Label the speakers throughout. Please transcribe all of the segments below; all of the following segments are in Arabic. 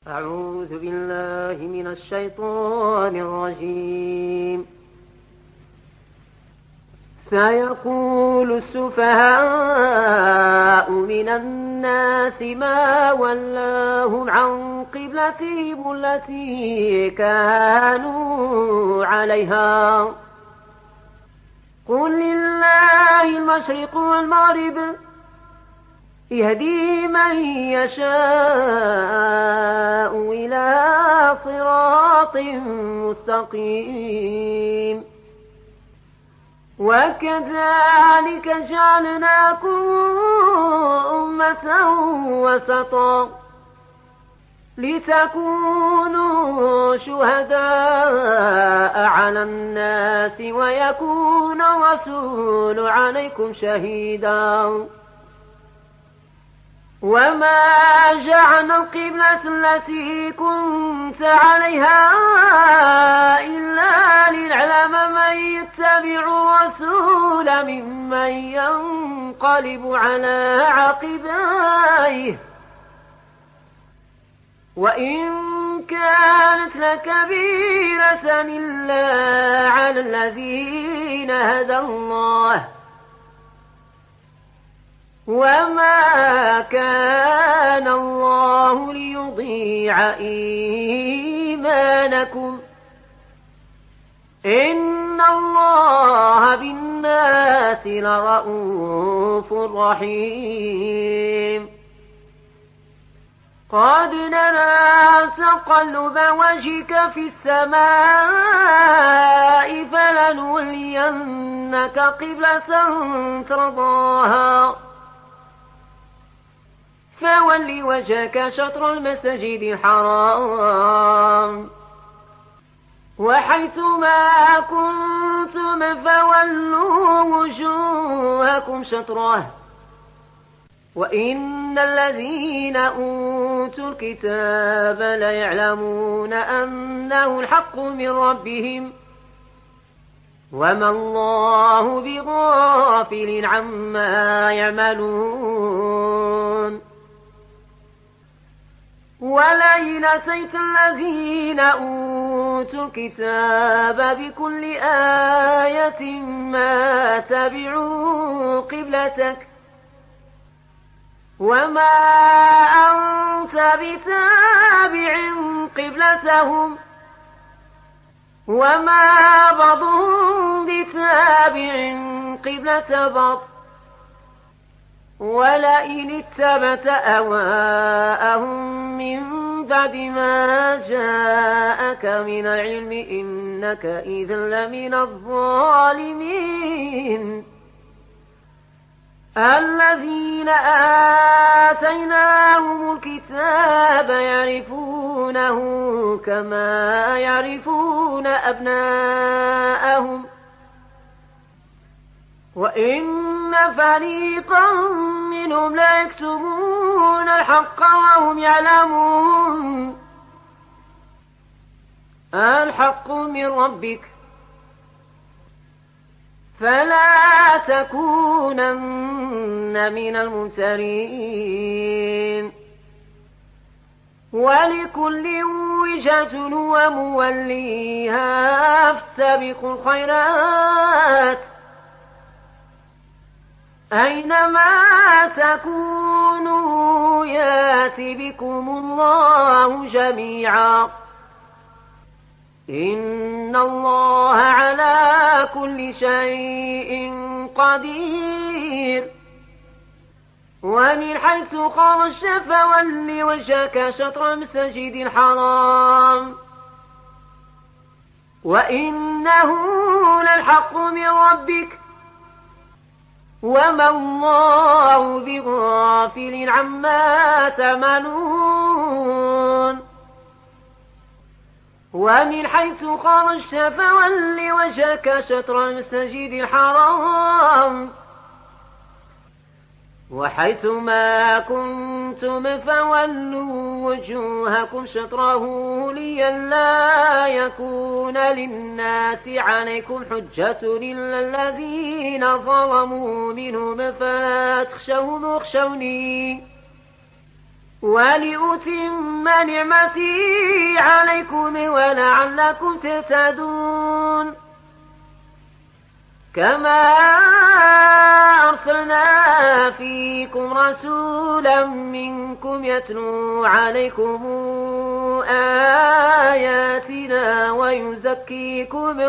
Speaker 1: أعوذ بالله من الشيطان الرجيم. سيقول السفهاء من الناس ما ولاهم عن قبلتهم التي كانوا عليها قل لله المشرق والمغرب يهدي من يشاء إلى صراط مستقيم. وكذلك جعلناكم أمة وسطا لتكونوا شهداء على الناس ويكون الرسول عليكم شهيدا. وما جعلنا القبلة التي كنت عليها إلا لنعلم من يتبع الرسول ممن ينقلب على عقبيه وإن كانت لكبيرة إلا على الذين هدى الله وما كان الله ليضيع إيمانكم إن الله بالناس لرءوف رحيم. قد نرى تقلب وجهك في السماء فلنولينك قبلة ترضاها فول وجهك شطر المسجد الحرام وحيثما كنتم فولوا وجوهكم شطره وإن الذين أوتوا الكتاب ليعلمون أنه الحق من ربهم وما الله بغافل عما يعملون. ولئن أتيت الذين أوتوا الكتاب بكل آية ما تبعوا قبلتك وما أنت بتابع قبلتهم وما بعضهم بتابع قبلة بعض ولئن اتبعت أهواءهم من بعد ما جاءك من العلم إنك إذا لمن الظالمين. الذين آتيناهم الكتاب يعرفونه كما يعرفون أبناءهم وإن فريقا منهم لا يكتمون الحق وهم يعلمون. الحق من ربك فلا تكونن من الممترين. ولكل وجهة هو موليها فاستبقوا الخيرات أينما تكونوا يات بكم الله جميعا إن الله على كل شيء قدير. ومن حيث خرجت فول وجهك شطر المسجد الحرام وإنه للحق من ربك وما الله بغافل عما تعملون. ومن حيث خرجت فول وجهك شطر المسجد الحرام وحيثما كنتم فولوا وجوهكم شطره لئلا يكون للناس عليكم حجة إلا الذين ظلموا منهم فلا تخشوهم واخشوني ولأتم نعمتي عليكم ولعلكم تهتدون كما أرسلنا فيكم رسولا منكم يتلو عليكم آياتنا ويزكيكم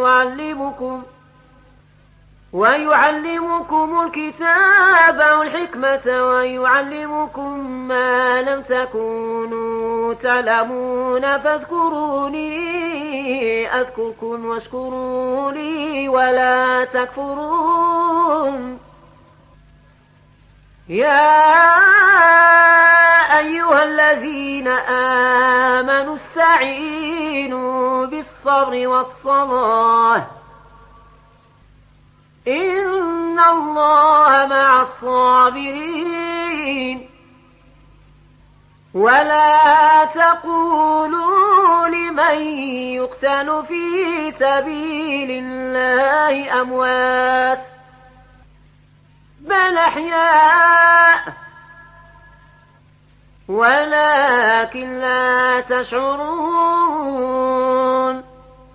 Speaker 1: ويعلمكم الكتاب والحكمة ويعلمكم ما لم تكونوا تعلمون فاذكروني أذكركم واشكروا لي ولا تكفرون يا أيها الذين آمنوا استعينوا بالصبر والصلاة إن الله مع الصابرين ولا تقولوا لمن يقتل في سبيل الله أموات بل أحياء ولكن لا تشعرون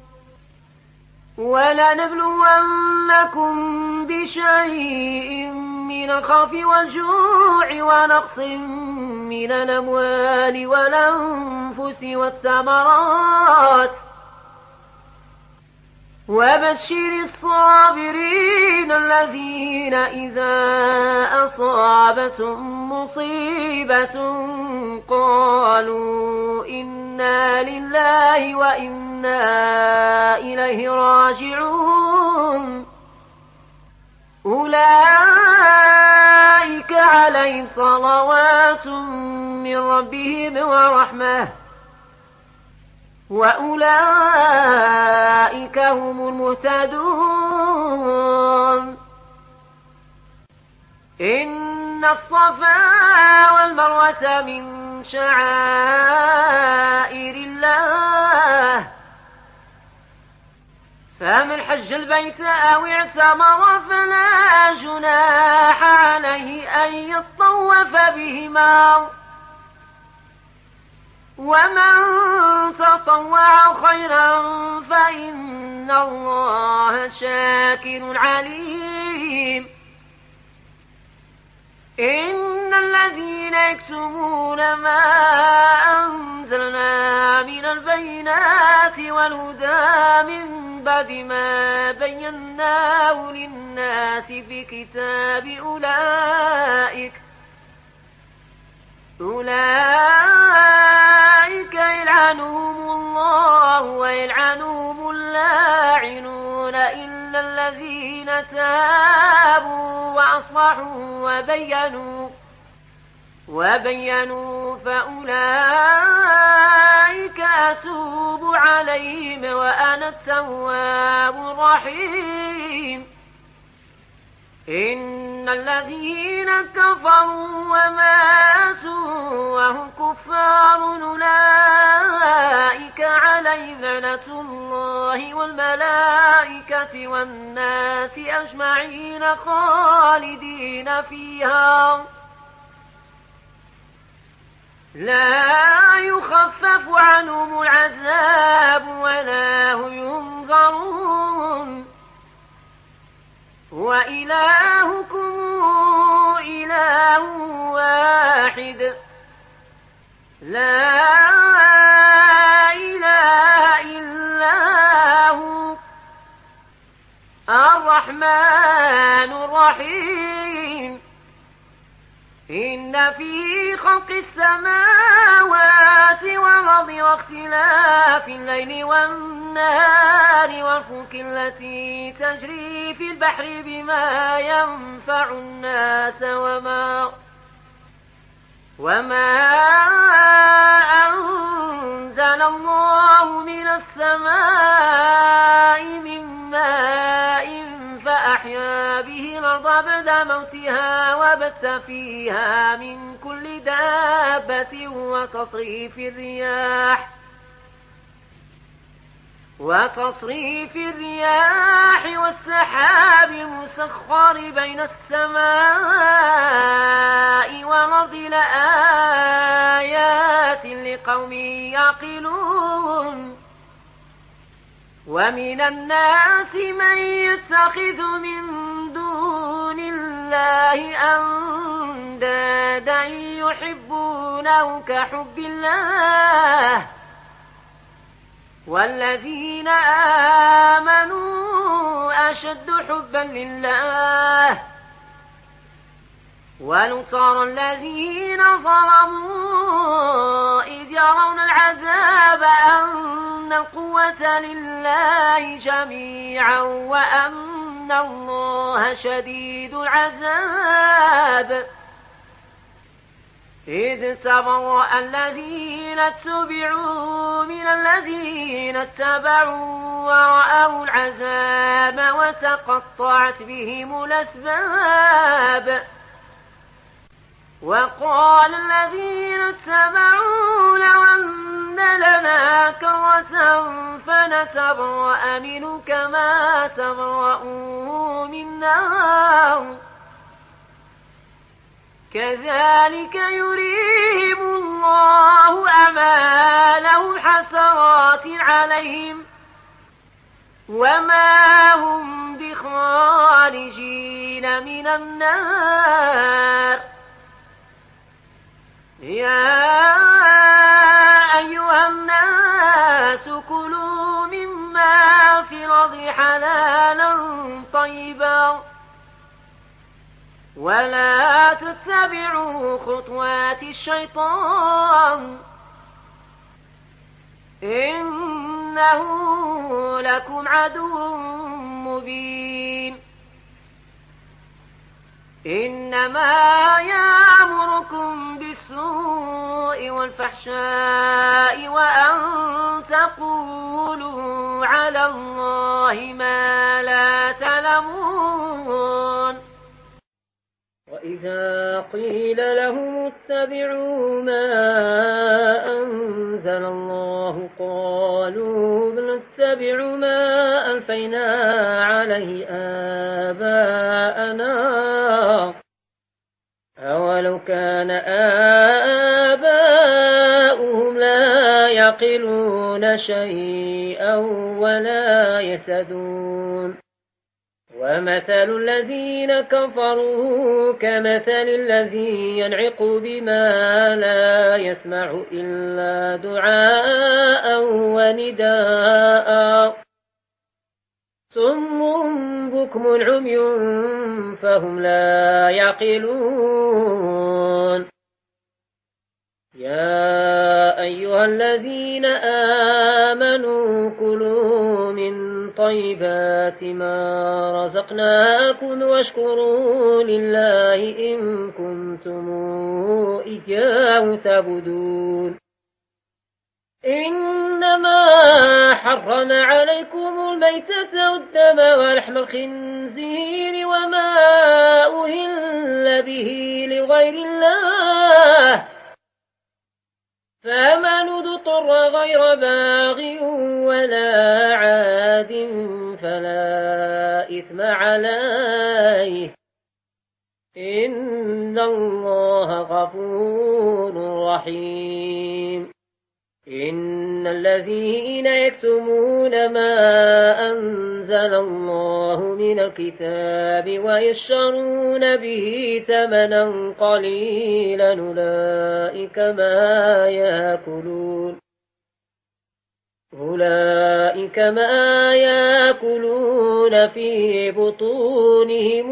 Speaker 1: ولنبلونكم بشيء من الخوف والجوع ونقص من الأموال والأنفس والثمرات وبشر الصابرين الذين إذا أصابتهم مصيبة قالوا إنا لله وإنا إليه راجعون أولئك عليهم صلوات من ربهم ورحمة وأولئك هم المهتدون إن الصفا والمروة من شعائر الله فمن حج البيت أو اعتمر فلا جناح عليه أن يطوف بهما ومن تطوع خيرا فإن الله شاكر عليم إن الذين يكتمون ما أنزلنا من البينات والهدى من بعد ما بيناه للناس في كتاب أولئك يلعنهم الله ويلعنهم اللاعنون إلا الذين تابوا وأصلحوا وبينوا فأولئك أتوب عليهم وأنا التواب الرحيم إن الذين كفروا وماتوا وهم كفار أولئك عليهم لعنة الله والملائكة والناس أجمعين خالدين فيها لا يخفف عنهم العذاب ولا هم ينظرون وإلهكم إله واحد لا إله إلا هو الرحمن الرحيم إن في خلق السماوات والأرض واختلاف الليل والنهار والفلك التي تجري في البحر بما ينفع الناس وما أنزل الله من السماء من ماء فأحيا به الأرض بعد موتها وبث فيها من كل دابة وتصريف الرياح والسحاب المسخر بين السماء والأرض لآيات لقوم يعقلون ومن الناس من يتخذ من دون الله أندادا يحبونه كحب الله والذين آمنوا أشد حبا لله ولو ترى الذين ظلموا إذ يرون العذاب أن القوة لله جميعا وأن الله شديد العذاب إذ تبرأ الذين اتبعوا من الذين اتبعوا ورأوا العذاب وتقطعت بهم الأسباب وقال الذين اتبعوا لو أن لنا كرة فنتبرأ منه كما تبرأوا منا كذلك يريهم الله أعمالهم حسرات عليهم وما هم بخارجين من النار يا أيها الناس كلوا مما في الأرض حلالا طيبا ولا تتبعوا خطوات الشيطان إنه لكم عدو مبين إنما يأمركم بالسوء والفحشاء وأن تقولوا على الله ما لا تعلمون وإذا قيل لهم اتبعوا ما أنزل الله قالوا نتبع ما ألفينا عليه آباءنا أولو كان آباؤهم لا يعقلون شيئا ولا يهتدون ومثل الذين كفروا كمثل الذي ينعق بما لا يسمع إلا دعاء ونداء صم بكم عمي فهم لا يعقلون يا أيها الذين آمنوا كلوا من طيبات ما رزقناكم واشكروا لله إن كنتم إياه تعبدون إنما حرم عليكم الميتة والدم ولحم الخنزير وما أهل به لغير الله فمن اضطر غير باغ ولا عاد فلا إثم عليه إن الله غفور رحيم إن الذين يكتمون ما أنزل الله من الكتاب ويشترون به ثمنا قليلا أولئك ما يأكلون في بطونهم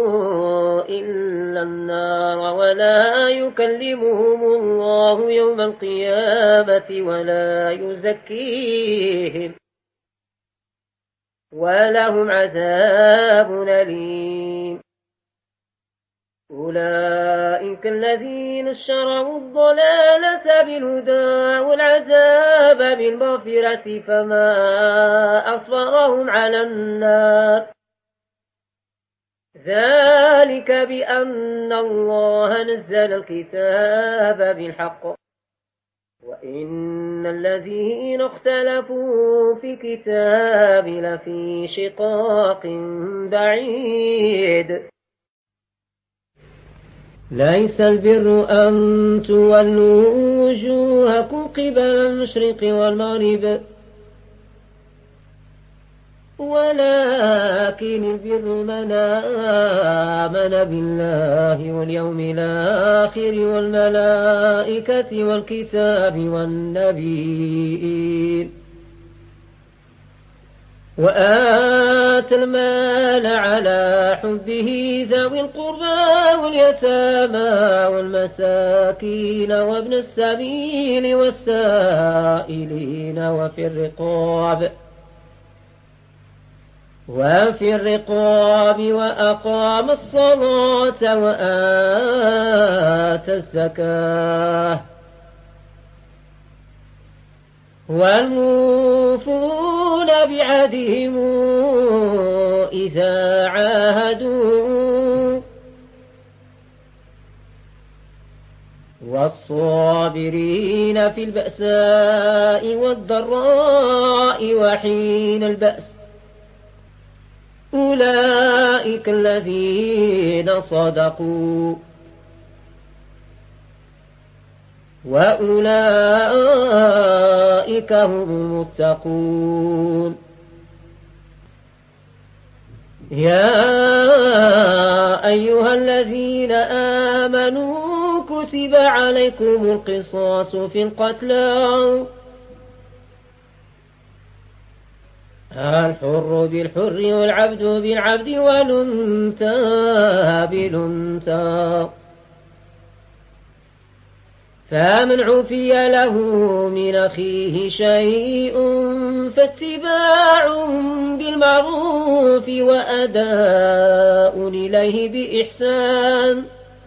Speaker 1: إلا النار ولا يكلمهم الله يوم القيامة ولا يزكيهم ولهم عذاب أليم أولئك الذين اشتروا الضلالة بالهدى والعذاب بالمغفرة فما أصبرهم على النار ذلك بأن الله نزل الكتاب بالحق وإن إن الذين اختلفوا في كتاب لفي شقاق بعيد ليس البر أن تولوا وجوهكم قبل المشرق والمغرب ولكن البر من آمن بالله واليوم الآخر والملائكة والكتاب والنبيين وآتى المال على حبه ذوي القربى واليتامى والمساكين وابن السبيل والسائلين وفي الرقاب وأقام الصلاة وآتى الزكاة والموفون بعهدهم إذا عاهدوا والصابرين في البأساء والضراء وحين البأس أولئك الذين صدقوا وأولئك هم المتقون يا أيها الذين آمنوا كتب عليكم القصاص في القتلى الحر بالحر والعبد بالعبد والأنثى بالأنثى فمن عفي له من أخيه شيء فاتباع بالمعروف وأداء إليه بإحسان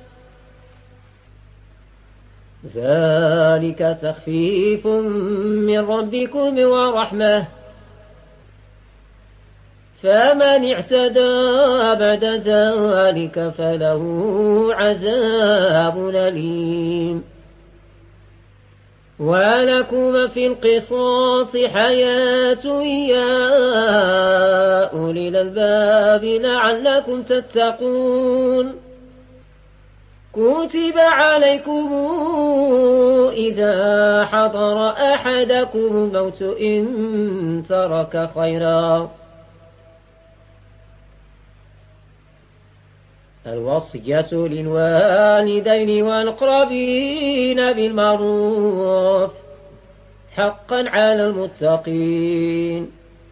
Speaker 1: ذلك تخفيف من ربكم ورحمة فمن اعتدى بعد ذلك فله عذاب أليم ولكم في القصاص حياة يا أولي الألباب لعلكم تتقون كتب عليكم إذا حضر أحدكم الموت إن ترك خيرا الوصية للوالدين والأقربين بالمعروف حقا على المتقين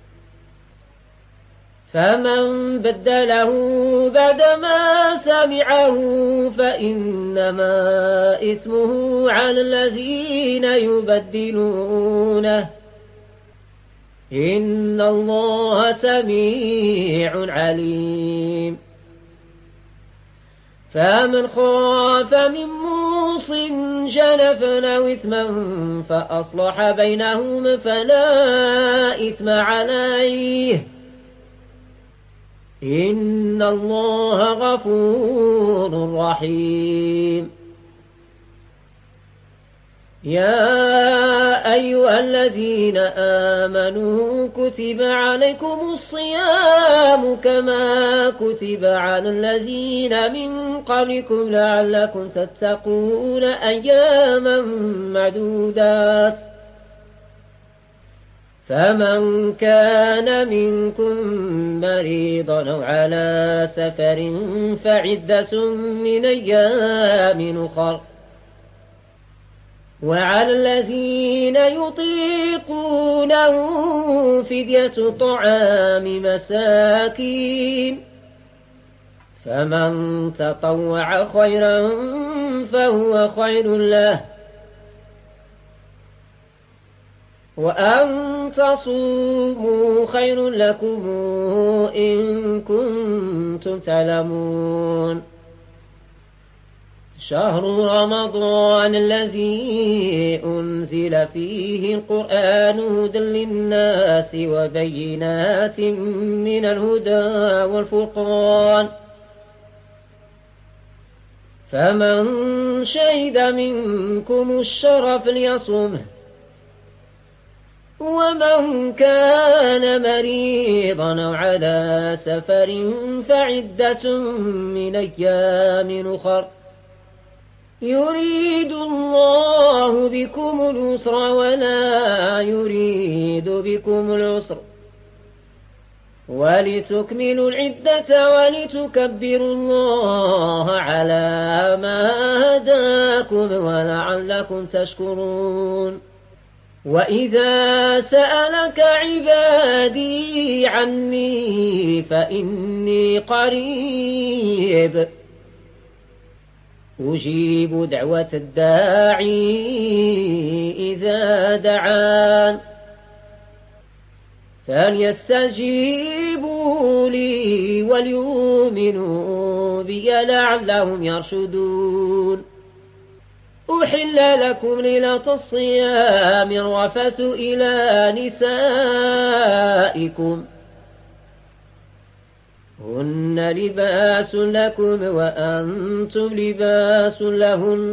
Speaker 1: فمن بدله بعدما سمعه فإنما إثمه على الذين يبدلونه إن الله سميع عليم فمن خاف من موص جنفا أو إثما فأصلح بينهم فلا إثم عليه إن الله غفور رحيم يا أيها الذين آمنوا كتب عليكم الصيام كما كتب على الذين من قبلكم لعلكم تتقون أياما معدودات فمن كان منكم مريضا أو على سفر فعدة من أيام أخر وعلى الذين يطيقونه فدية طعام مساكين فمن تطوع خيرا فهو خير له وأن تصوموا خير لكم إن كنتم تعلمون شهر رمضان الذي أنزل فيه القرآن هدى للناس وبينات من الهدى والفرقان فمن شهد منكم الشهر فليصمه ومن كان مريضا أو على سفر فعدة من أيام أخر يريد الله بكم اليسر ولا يريد بكم العسر ولتكملوا العدة ولتكبروا الله على ما هداكم ولعلكم تشكرون وإذا سألك عبادي عني فإني قريب أجيب دعوة الداعي إذا دعان فليستجيبوا لي وليؤمنوا بي لعلهم يرشدون أحل لكم ليلة الصيام الرفث إلى نسائكم هن لباس لكم وأنتم لباس لهن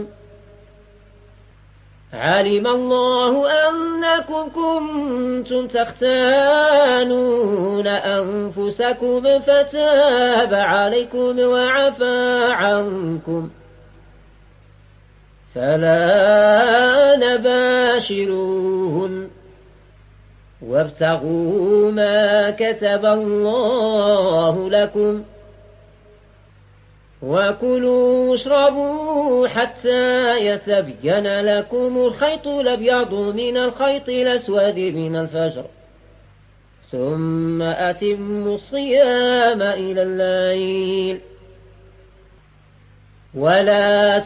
Speaker 1: علم الله أنكم كنتم تختانون أنفسكم فتاب عليكم وعفى عنكم فلا نباشروهن وابتغوا ما كتب الله لكم وكلوا واشربوا حتى يتبين لكم الخيط الأبيض من الخيط الأسود من الفجر ثم أتموا الصيام إلى الليل ولا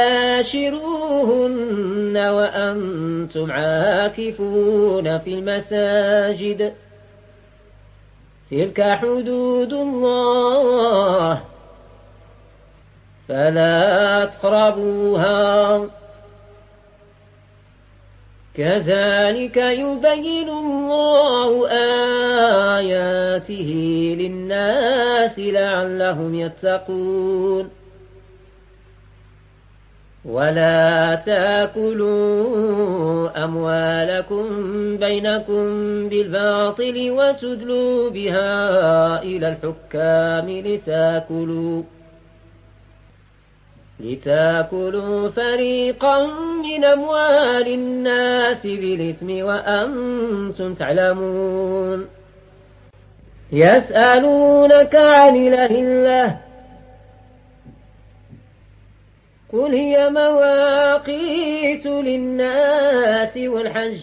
Speaker 1: تباشروهن وأنتم عاكفون في المساجد تلك حدود الله فلا تقربوها كذلك يبين الله آياته للناس لعلهم يتقون ولا تاكلوا أموالكم بينكم بالباطل وتدلوا بها إلى الحكام لتاكلوا فريقا من أموال الناس بالإثم وأنتم تعلمون يسألونك عن الأهلة قل هي مواقيت للناس والحج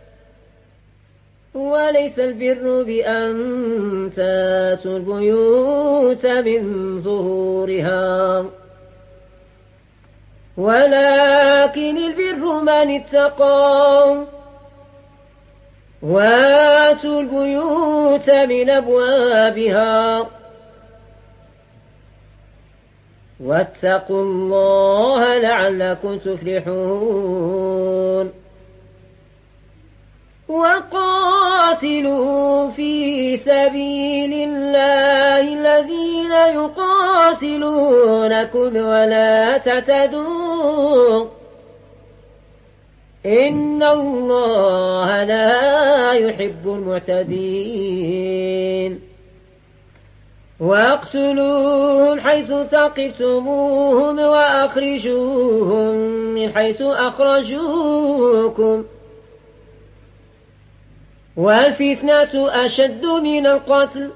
Speaker 1: وليس البر بأن تاتوا البيوت من ظهورها ولكن البر من اتقى واتوا البيوت من أبوابها واتقوا الله لعلكم تفلحون وقاتلوا في سبيل الله الذين يقاتلونكم ولا تعتدوا إن الله لا يحب المعتدين واقتلوهم حيث ثقفتموهم وأخرجوهم من حيث أخرجوكم والفتنة أشد من القتل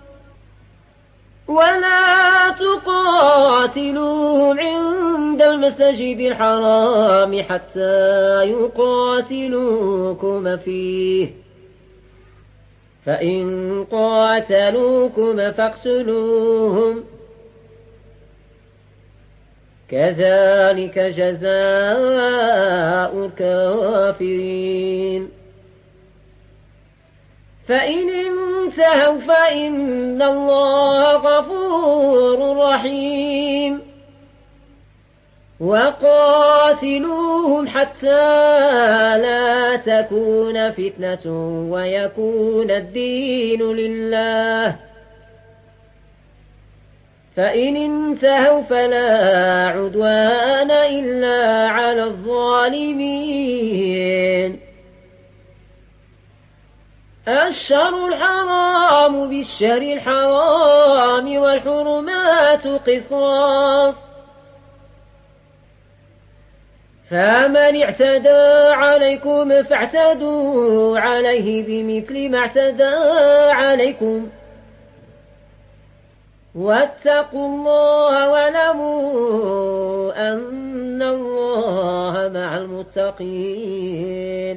Speaker 1: ولا تقاتلوهم عند المسجد الحرام حتى يقاتلوكم فيه فإن قاتلوكم فاقتلوهم كذلك جزاء الكافرين فإن انتهوا فإن الله غفور رحيم وقاتلوهم حتى لا تكون فتنة ويكون الدين لله فإن انتهوا فلا عدوان إلا على الظالمين الشهر الحرام بالشهر الحرام والحرمات قصاص فمن اعتدى عليكم فاعتدوا عليه بمثل ما اعتدى عليكم واتقوا الله واعلموا أن الله مع المتقين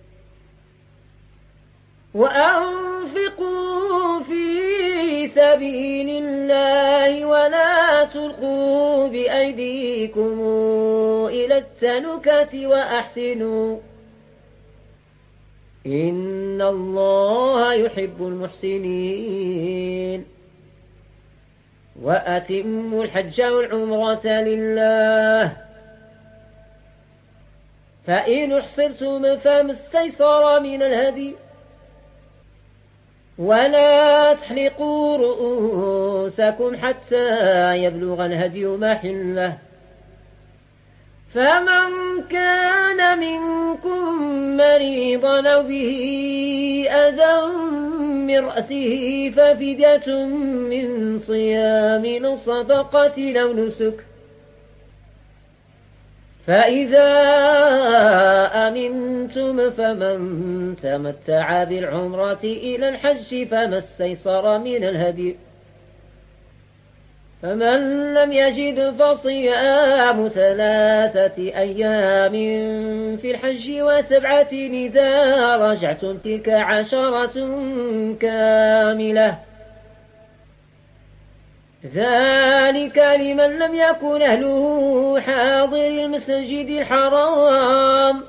Speaker 1: وأنفقوا في سبيل الله ولا تلقوا بأيديكم إلى التهلكة وأحسنوا إن الله يحب المحسنين وأتموا الحج والعمرة لله فإن أحصرتم فما استيسر من الهدي ولا تحلقوا رؤوسكم حتى يبلغ الهدي محله فمن كان منكم مريضا أو به أذى من رأسه ففدية من صيام أو صدقة أو نسك فإذا أمنتم فمن تمتع بالعمرة إلى الحج فما استيسر من الهدي فمن لم يجد فصيام 3 أيام في الحج و7 إذا رجعتم تلك 10 كاملة ذلك لمن لم يكن أهله حاضر المسجد الحرام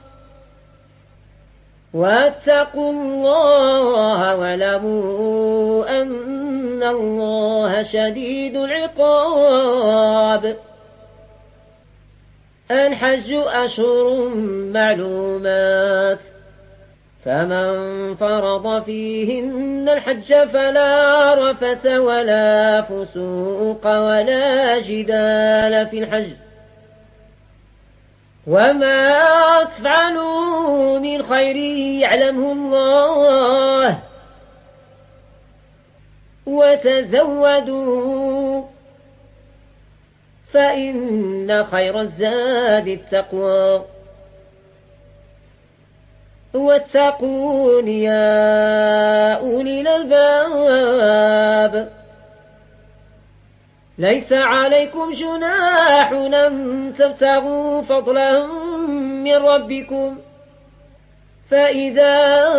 Speaker 1: واتقوا الله واعلموا أن الله شديد العقاب الحج أشهر معلومات فمن فرض فيهن الحج فلا رفث ولا فسوق ولا جدال في الحج وما تفعلوا من خير يعلمه الله وتزودوا فإن خير الزاد التقوى واتقون يا أولي الألباب ليس عليكم جناح أن تبتغوا فضلا من ربكم فإذا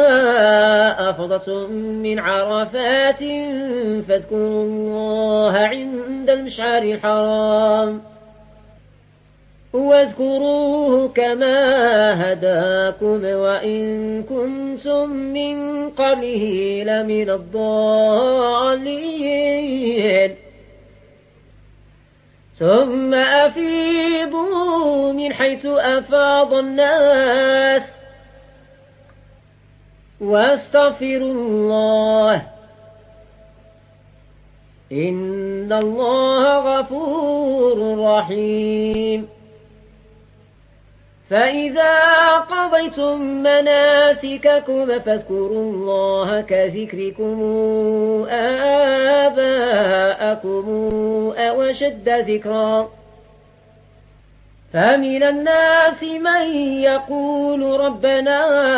Speaker 1: أفضتم من عرفات فاذكروا الله عند المشعر الحرام واذكروه كما هداكم وإن كنتم من قبله لمن الضالين ثم أفيضوا من حيث أفاض الناس واستغفروا الله إن الله غفور رحيم فإذا قضيتم مناسككم فاذكروا الله كذكركم آباءكم أو أشد ذكرا فمن الناس من يقول ربنا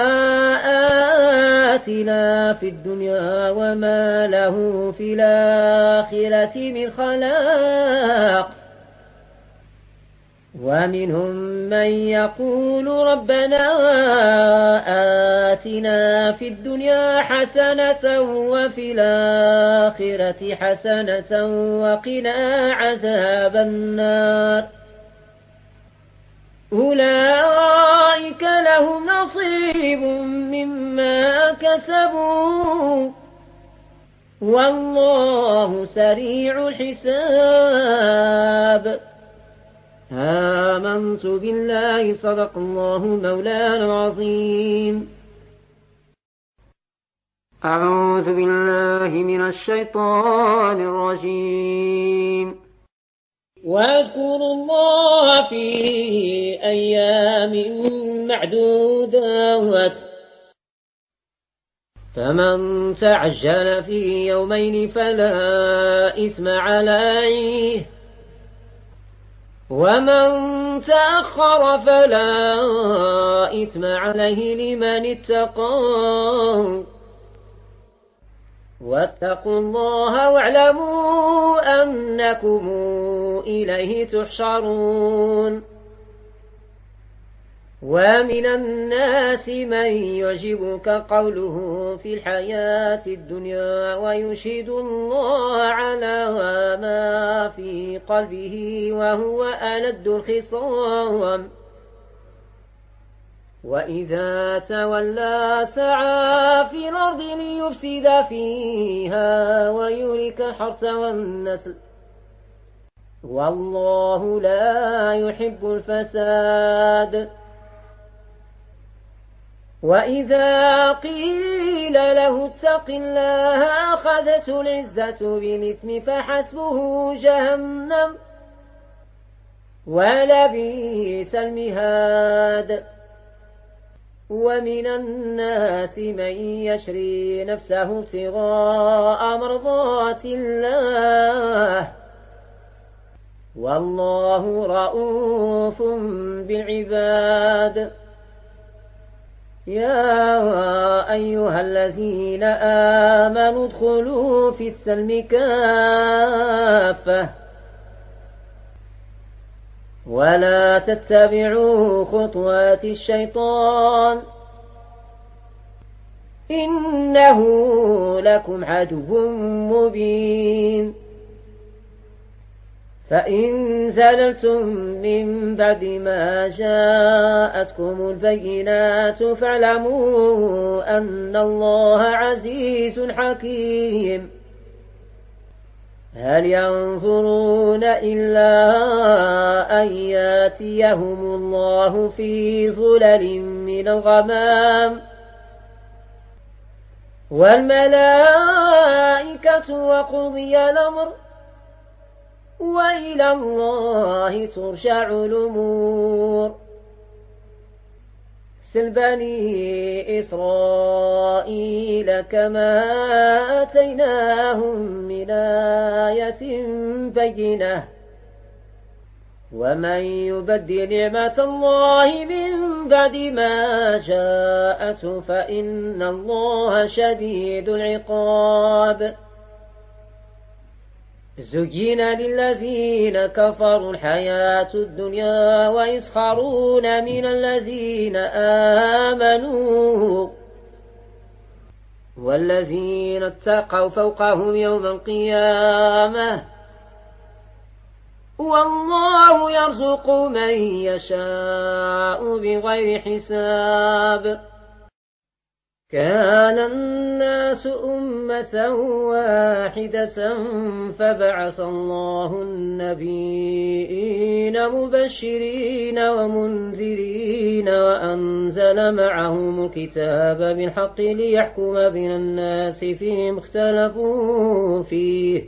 Speaker 1: آتنا في الدنيا وما له في الآخرة من خلاق ومنهم من يقول ربنا آتنا في الدنيا حسنة وفي الآخرة حسنة وقنا عذاب النار أولئك لهم نصيب مما كسبوا والله سريع الحساب آمنت بالله صدق الله مولانا العظيم أعوذ بالله من الشيطان الرجيم واذكروا الله في أيام معدودات فمن تعجل في يومين فلا إثم عليه ومن تأخر فلا إثم عليه لمن اتقى واتقوا الله واعلموا أنكم إليه تحشرون ومن الناس من يعجبك قوله في الحياة الدنيا ويشهد الله على ما في قلبه وهو ألد الخصام وإذا تولى سعى في الأرض ليفسد فيها ويهلك الحرث والنسل والله لا يحب الفساد وإذا قيل له اتق الله أخذته العزة بالإثم فحسبه جهنم ولبئس المهاد ومن الناس من يشري نفسه ابتغاء مرضات الله والله رؤوف بالعباد يا أيها الذين آمنوا ادخلوا في السلم كافة ولا تتبعوا خطوات الشيطان إنه لكم عدو مبين فإن زللتم من بعد ما جاءتكم البينات فاعلموا أن الله عزيز حكيم هل ينظرون إلا أن ياتيهم الله في ظلل من الغمام والملائكة وقضي الأمر وإلى الله ترجع الأمور سل بني إسرائيل كما آتيناهم من آية بينة ومن يبدل نعمة الله من بعد ما جاءته فإن الله شديد العقاب زين للذين كفروا الحياة الدنيا ويسخرون من الذين آمنوا والذين اتقوا فوقهم يوم القيامة والله يرزق من يشاء بغير حساب كان الناس أمة واحدة فبعث الله النبيين مبشرين ومنذرين وأنزل معهم الكتاب بالحق ليحكم بين الناس فيما اختلفوا فيه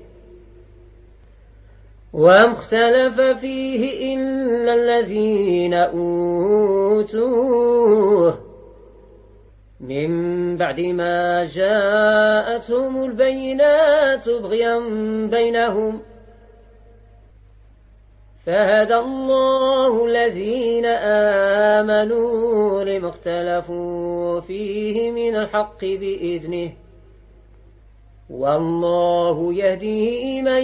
Speaker 1: وما اختلف فيه إلا الذين أوتوه من بعد ما جاءتهم البينات بغيا بينهم فهدى الله الذين آمنوا لما اختلفوا فيه من الحق بإذنه والله يهدي من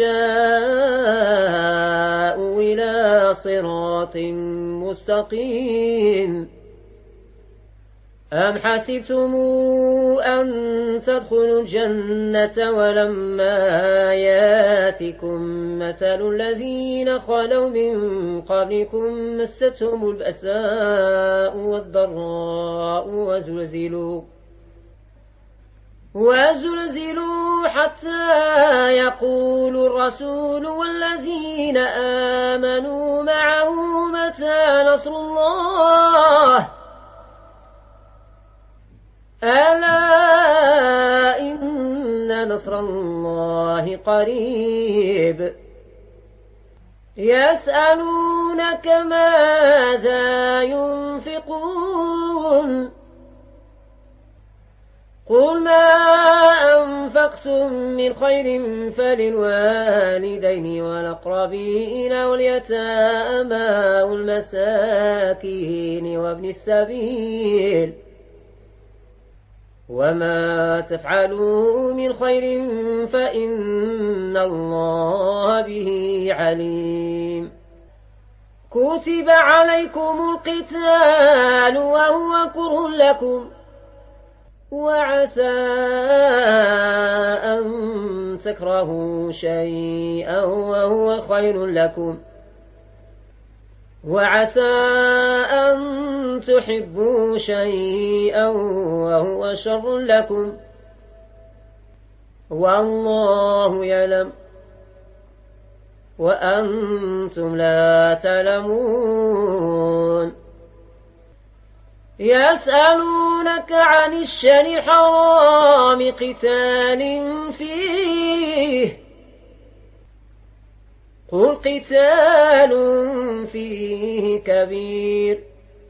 Speaker 1: يشاء إلى صراط مستقيم أم حسبتم أن تدخلوا الجنة ولما ياتكم مثل الذين خلوا من قبلكم مستهم البأساء والضراء وزلزلوا حتى يقول الرسول والذين آمنوا معه متى نصر الله ألا إن نصر الله قريب يسألونك ماذا ينفقون قل قل ما أنفقتم من خير فللوالدين والأقربين واليتامى والمساكين وابن السبيل وما تفعلوا من خير فإن الله به عليم كتب عليكم القتال وهو كره لكم وعسى أن تكرهوا شيئا وهو خير لكم وعسى أن تحبوا شيئا وهو شر لكم والله يعلم وأنتم لا تعلمون يسألونك عن الشهر الحرام قتال فيه قل قتال فيه كبير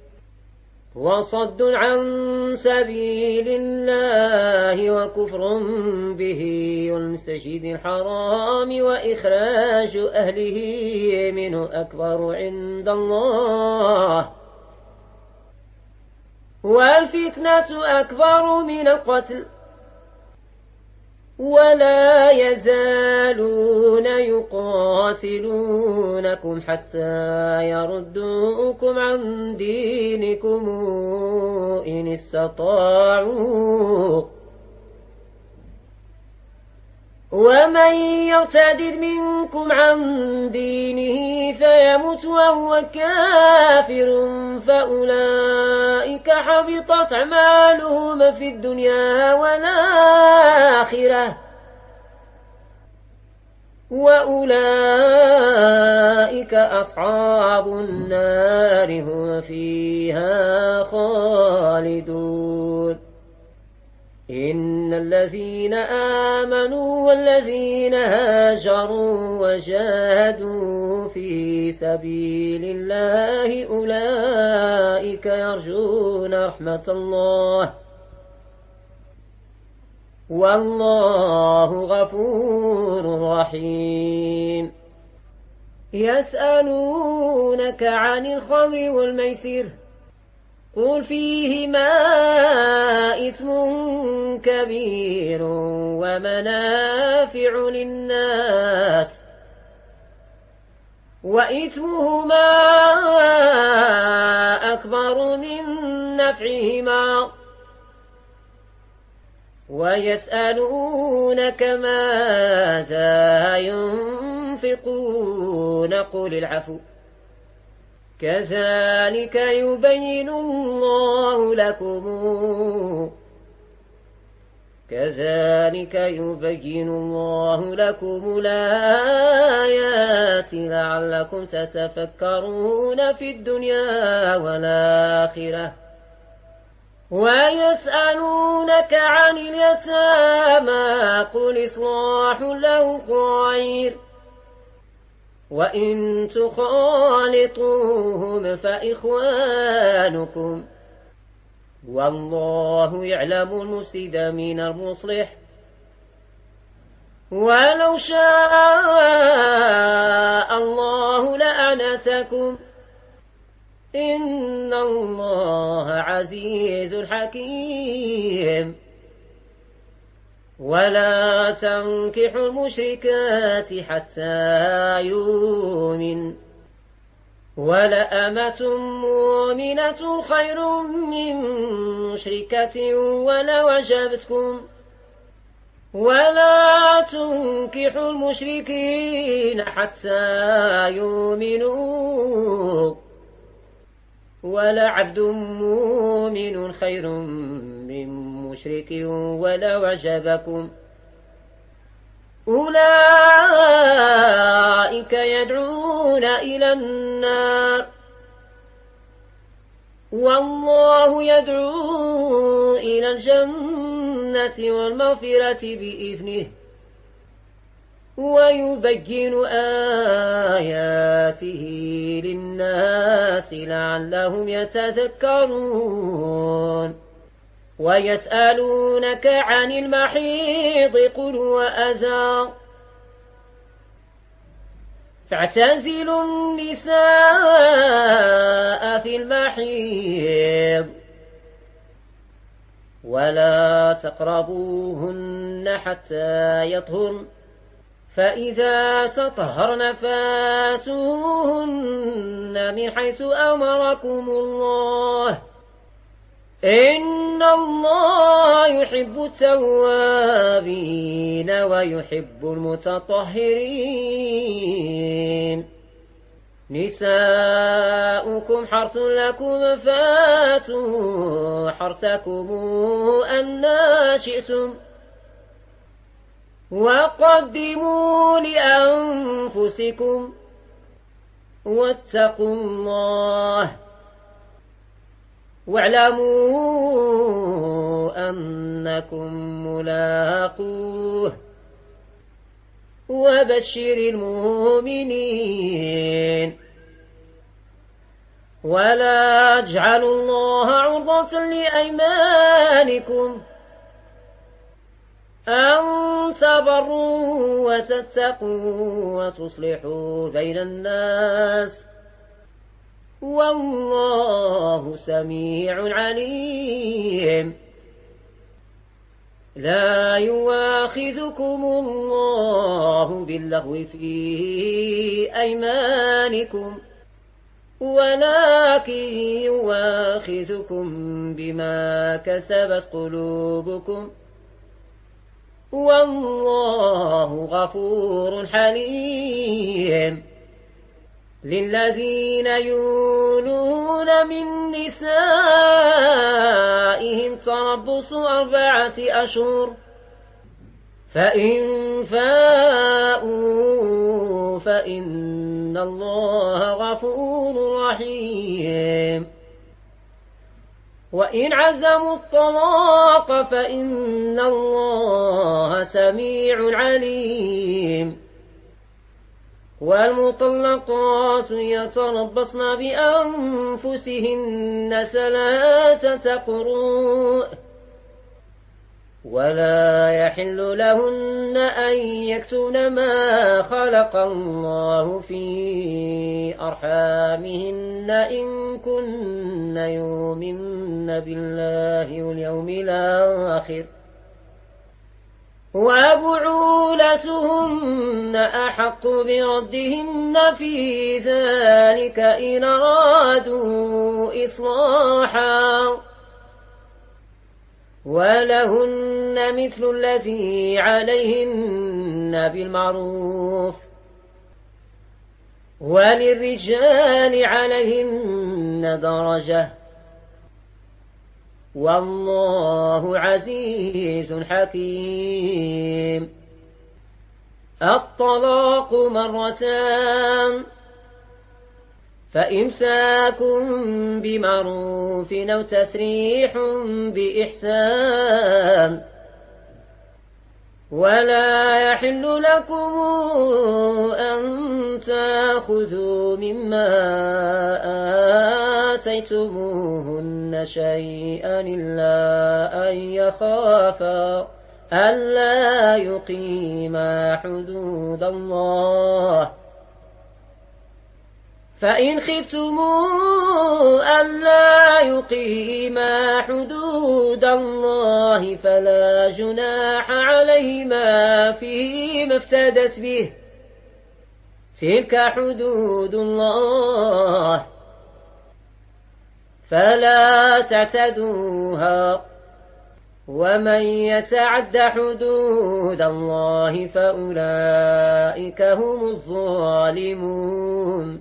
Speaker 1: وصد عن سبيل الله وكفر به والمسجد الحرام وإخراج أهله منه أكبر عند الله والفتنة أكبر من القتل ولا يزالون يقاتلونكم حتى يردوكم عن دينكم إن استطاعوا ومن يرتد منكم عن دينه فيمت وهو كافر فأولئك حبطت أعمالهم في الدنيا والآخرة وأولئك أصحاب النار هم فيها خالدون إن الذين آمنوا والذين هاجروا وجاهدوا في سبيل الله أولئك يرجون رحمة الله والله غفور رحيم يسألونك عن الخمر والميسر قل فيهما إثم كبير ومنافع للناس وإثمهما أكبر من نفعهما ويسألونك ماذا ينفقون قل العفو كذلك يبين الله لكم الآيات لعلكم تتفكرون في الدنيا والآخرة ويسألونك عن اليتامى قل إصلاح له خير وإن تخالطوهم فإخوانكم والله يعلم المفسد من المصلح ولو شاء الله لأعنتكم إن الله عزيز حكيم ولا تنكحوا المشركات حتى يؤمن ولأمة مؤمنة خير من مشركة ولو أعجبتكم ولا تنكحوا المشركين حتى يؤمنوا ولعبد مؤمن خير من مشرك ولو أعجبكم أولئك يدعون إلى النار والله يدعو إلى الجنة والمغفرة بإذنه ويبين آياته للناس لعلهم يتذكرون ويسألونك عن المحيض قل هو أذى فاعتزلوا النساء في المحيض ولا تقربوهن حتى يطهرن فإذا تطهرن فاتوهن من حيث أمركم الله إن الله يحب التوابين ويحب المتطهرين نساؤكم حرث لكم فاتوا حرثكم أنى شئتم وقدموا لأنفسكم واتقوا الله واعلموا أنكم ملاقوه وبشر المؤمنين ولا تجعلوا الله عرضة لأيمانكم أن تبروا وتتقوا وتصلحوا بين الناس والله سميع عليم لا يواخذكم الله باللغو في أيمانكم ولكن يواخذكم بما كسبت قلوبكم والله غفور حليم للذين يولون من نسائهم تربص 4 أشهر فإن فاءوا فإن الله غفور رحيم وإن عزموا الطلاق فإن الله سميع عليم والمطلقات يتربصن بأنفسهن 3 قروء ولا يحل لهن أن يكتمن ما خلق الله في أرحامهن إن كن يؤمن بالله واليوم الآخر وبعولتهن أحق بردهن في ذلك إن أرادوا إصلاحا ولهن مثل الذي عليهن بالمعروف وللرجال عليهن درجة والله عزيز حكيم الطلاق 2 فإمساك بمعروف أو تسريح بإحسان ولا يحل لكم أن تأخذوا مما آتيتموهن شيئا إلا أن يخافا ألا يقيما حدود الله فإن خفتم ألا يقيما حدود الله فلا جناح عليهما فيما افتدت به تلك حدود الله فلا تعتدوها ومن يتعد حدود الله فأولئك هم الظالمون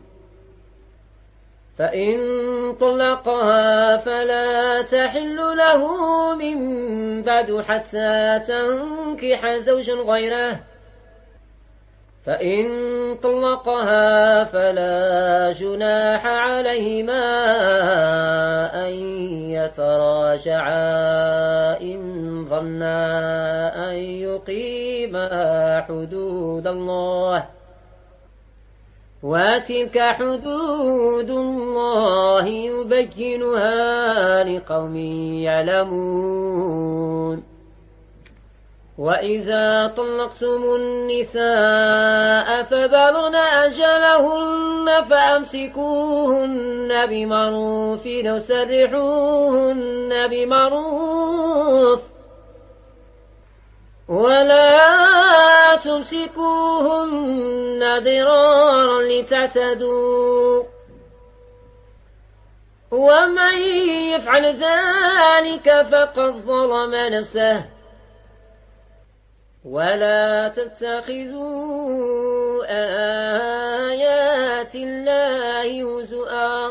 Speaker 1: فإن طلقها فلا تحل له من بعد حتى تنكح زوجا غيره فإن طلقها فلا جناح عليهما أن يتراجعا إن ظنا أن يقيما حدود الله وتلك حدود الله يبينها لقوم يعلمون. وإذا طلقتم النساء فبلغن أجلهن فأمسكوهن بمعروف أو سرحوهن بمعروف ولا تمسكوهن ضرارا لتعتدوا، ومن يفعل ذلك فقد ظلم نفسه. ولا تتخذوا آيات الله هزؤا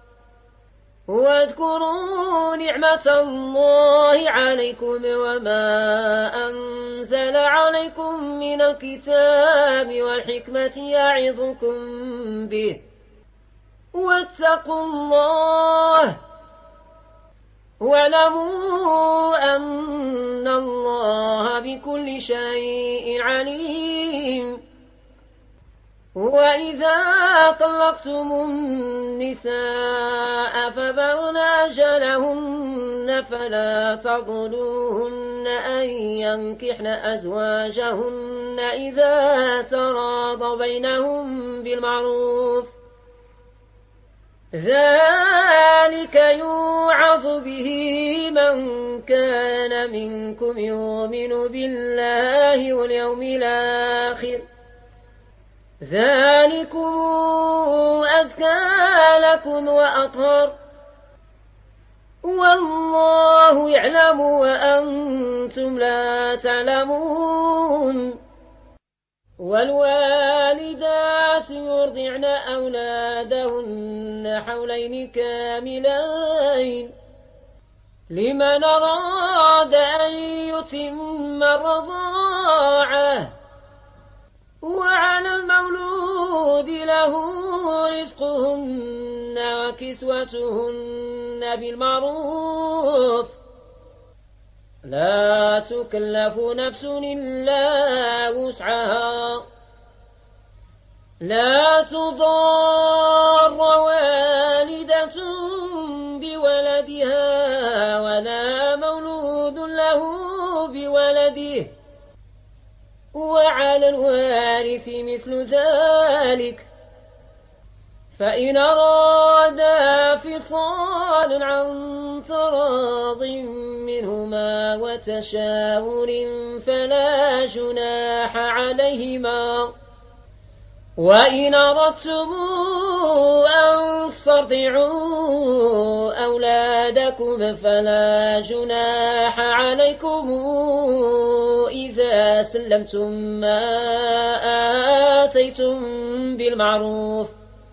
Speaker 1: واذكروا نعمة الله عليكم وما أنزل عليكم من الكتاب والحكمة يعظكم به، واتقوا الله واعلموا أن الله بكل شيء عليم. وإذا طلقتم النساء فبلغن أجلهن فلا تعضلوهن أن ينكحن أزواجهن إذا تراضوا بينهم بالمعروف، ذلك يوعظ به من كان منكم يؤمن بالله واليوم الآخر، ذلكم أزكى لكم وأطهر، والله يعلم وأنتم لا تعلمون. والوالدات يرضعن أولادهن حولين كاملين لمن أراد أن يتم الرضاعة، وعلى المولود له رزقهن وكسوتهن بالمعروف، لا تكلف نفس إلا وسعها، لا تضار والدة بولدها ولا مولود له بولده، وعلى الوارث مثل ذلك، فإن أرادا فصالا عن تراض منهما وتشاور فلا جناح عليهما. وإن أردتم أن تسترضعوا أولادكم فلا جناح عليكم إذا سلمتم ما آتيتم بالمعروف،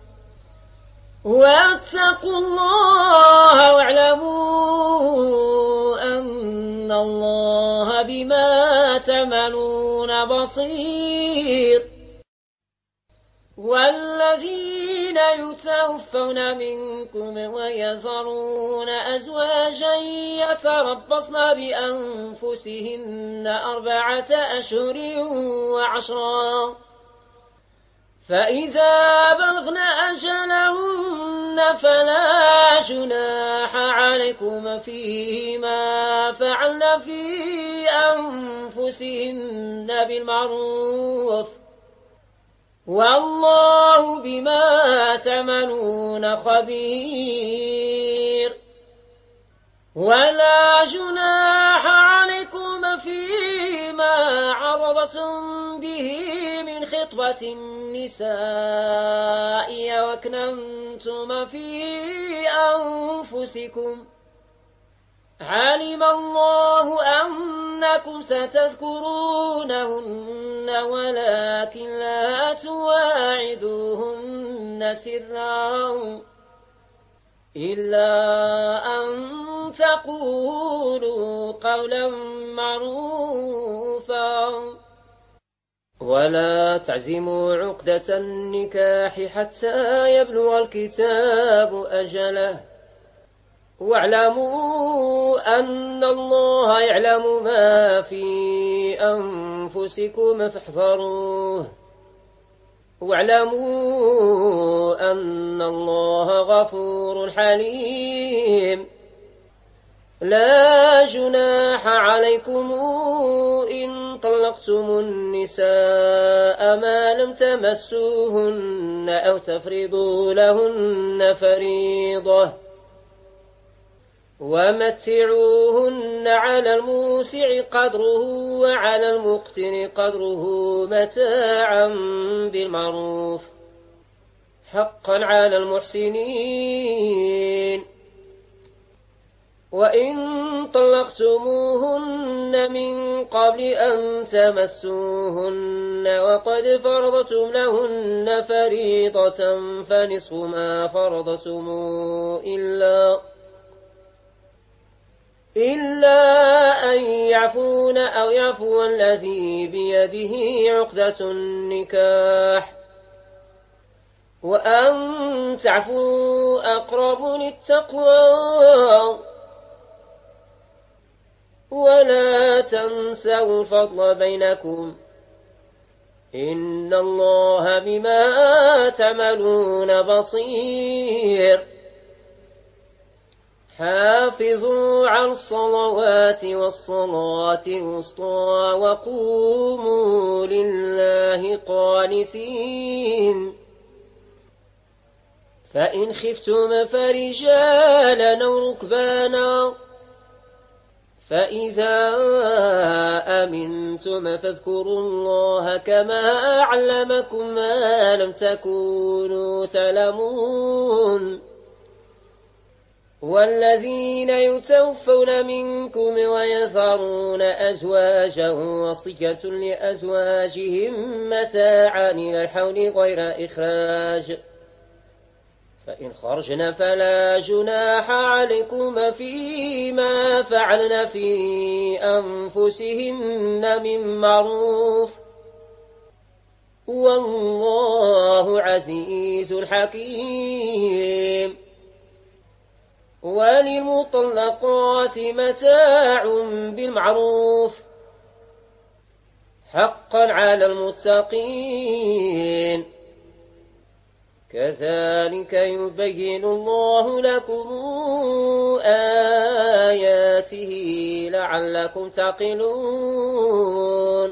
Speaker 1: واتقوا الله واعلموا أن الله بما تعملون بصير. والذين يتوفون منكم ويذرون أزواجا يتربصن بأنفسهن 4 أشهر و10، فإذا بلغن أجلهن فلا جناح عليكم فيما فعلن في أنفسهن بالمعروف، والله بما تعملون خبير. ولا جناح عليكم فيما عرضتم به من خطبة النساء وأكننتم في أنفسكم، علم الله أنكم ستذكرونهن ولكن لا تواعدوهن سرا إلا أن تقولوا قولا معروفا، ولا تعزموا عقدة النكاح حتى يبلغ الكتاب أجله، واعلموا أن الله يعلم ما في أنفسكم فاحذروه، واعلموا أن الله غفور حليم. لا جناح عليكم إن طلقتم النساء ما لم تمسوهن أو تفرضوا لهن فريضة، ومتعوهن على الموسع قدره وعلى المقتر قدره متاعا بالمعروف حقا على المحسنين. وإن طلقتموهن من قبل أن تمسوهن وقد فرضتم لهن فريضة فنصف ما فرضتم إلا أن يعفون أو يعفو الذي بيده عقدة النكاح، وأن تعفوا أقرب للتقوى. ولا تنسوا الفضل بينكم إن الله بما تعملون بصير. حافظوا على الصلوات والصلاة الوسطى وقوموا لله قانتين. فإن خفتم فرجالا أو ركبانا، فإذا أمنتم فاذكروا الله كما علمكم ما لم تكونوا تعلمون. والذين يتوفون منكم ويذرون أزواجا وصية لأزواجهم متاعا إلى الحول غير إخراج، فإن خرجن فلا جناح عليكم فيما فعلن في أنفسهن من معروف، والله عزيز حكيم. وللمطلقات متاع بالمعروف حقا على المتقين. كذلك يبين الله لكم آياته لعلكم تعقلون.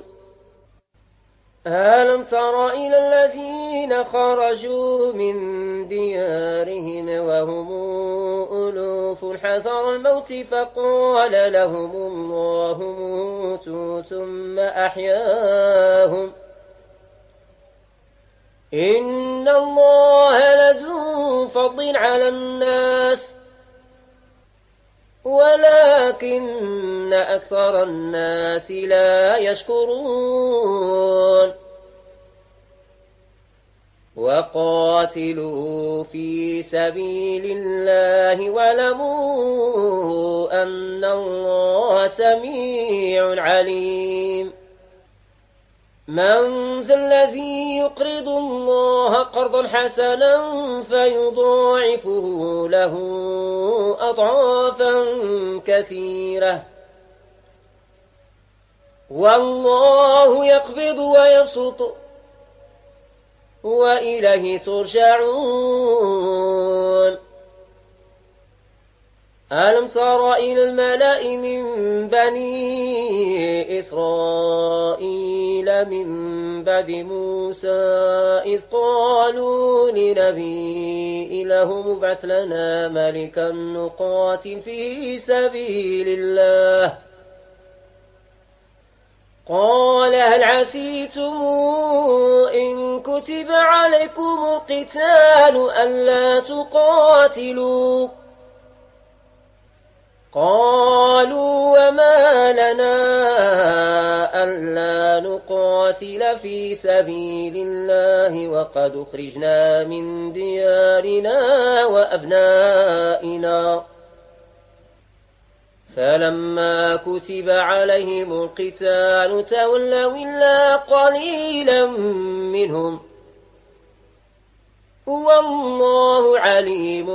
Speaker 1: ألم تر إلى الذين خرجوا من ديارهم وهم ألوف حذر الموت فقال لهم الله موتوا ثم أحياهم، إن الله لذو فضل على الناس ولكن أكثر الناس لا يشكرون. وقاتلوا في سبيل الله واعلموا أن الله سميع عليم. من ذا الذي يقرض الله قرضا حسنا فيضاعفه له أضعافا كثيرة، والله يقبض ويبسط وإليه ترجعون. ألم تر إلى الملأ من بني إسرائيل من بعد موسى إذ قالوا لنبي له ابعث لنا ملكا نقاتل في سبيل الله، قال هل عسيتم إن كتب عليكم القتال ألا تقاتلوا؟ قالوا وما لنا ألا نقاتل في سبيل الله وقد أخرجنا من ديارنا وأبنائنا. فلما كتب عليهم القتال تولوا إلا قليلا منهم، والله عليم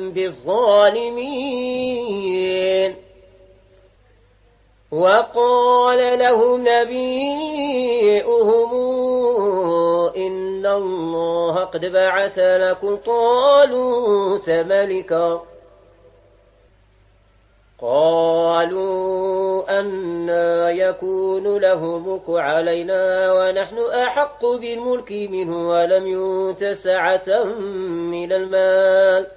Speaker 1: بالظالمين. وقال لهم نبيئهم إن الله قد بعث لكم طالوت ملكا قالوا أنى يكون له ملك علينا ونحن أحق بالملك منه ولم يؤت سعة من المال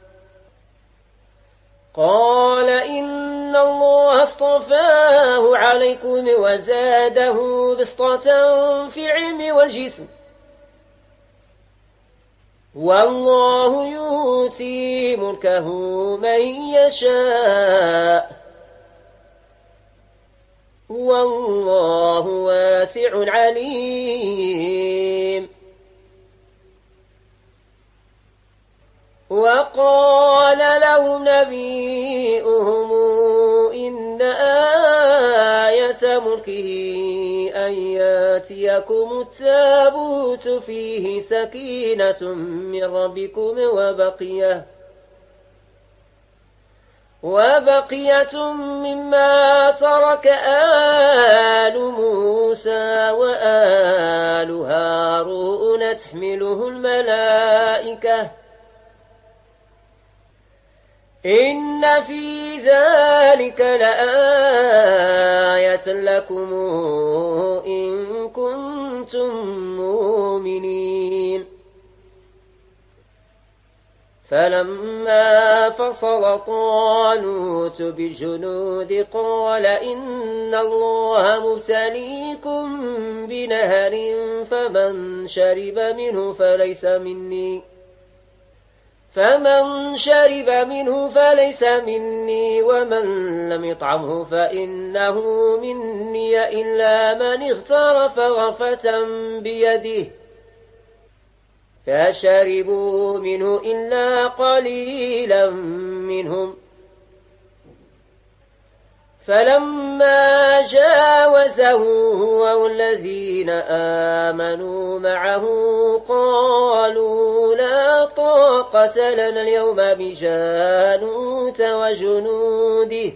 Speaker 1: قال إن الله اصطفاه عليكم وزاده بسطة في العلم والجسم والله يؤتي ملكه من يشاء والله واسع عليم وقال لهم نبيئهم إن آية ملكه أن ياتيكم التابوت فيه سكينة من ربكم وبقية مما ترك آل موسى وآل هارون تحمله الملائكة إن في ذلك لآية لكم إن كنتم مؤمنين فلما فصل طالوت بالجنود قال إن الله مبتليكم بنهر فمن شرب منه فليس مني ومن لم يطعمه فإنه مني إلا من اغترف غرفة بيده فشربوا منه إلا قليلا منهم فلما جاوزه هو والذين آمنوا معه قالوا لا طاقة لنا اليوم بجالوت وجنوده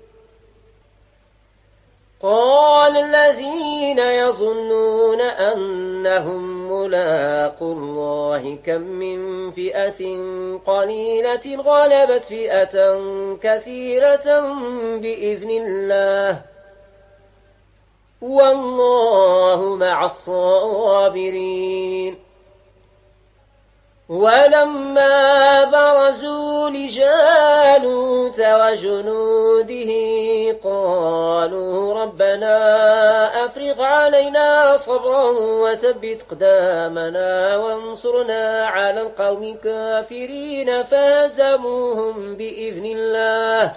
Speaker 1: قال الذين يظنون أنهم ملاقو الله كم من فئة قليلة غلبت فئة كثيرة بإذن الله والله مع الصابرين ولما برزوا لجالوت وجنوده قالوا ربنا أفرغ علينا صبرا وثبت أقدامنا وانصرنا على القوم الكافرين فهزموهم بإذن الله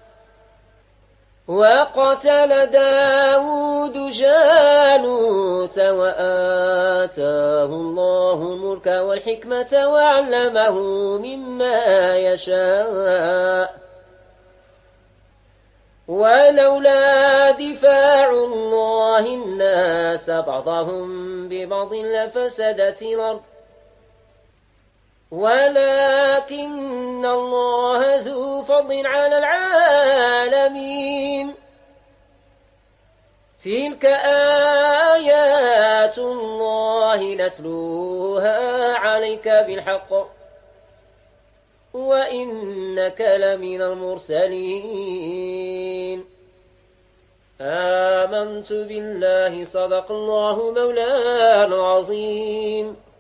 Speaker 1: وقتل داود جالوت وآتاه الله الملك والحكمة وعلمه مما يشاء ولولا دفاع الله الناس بعضهم ببعض لفسدت الأرض ولكن الله ذو فضل على العالمين تلك آيات الله نتلوها عليك بالحق وإنك لمن المرسلين آمنت بالله صدق الله مولانا العظيم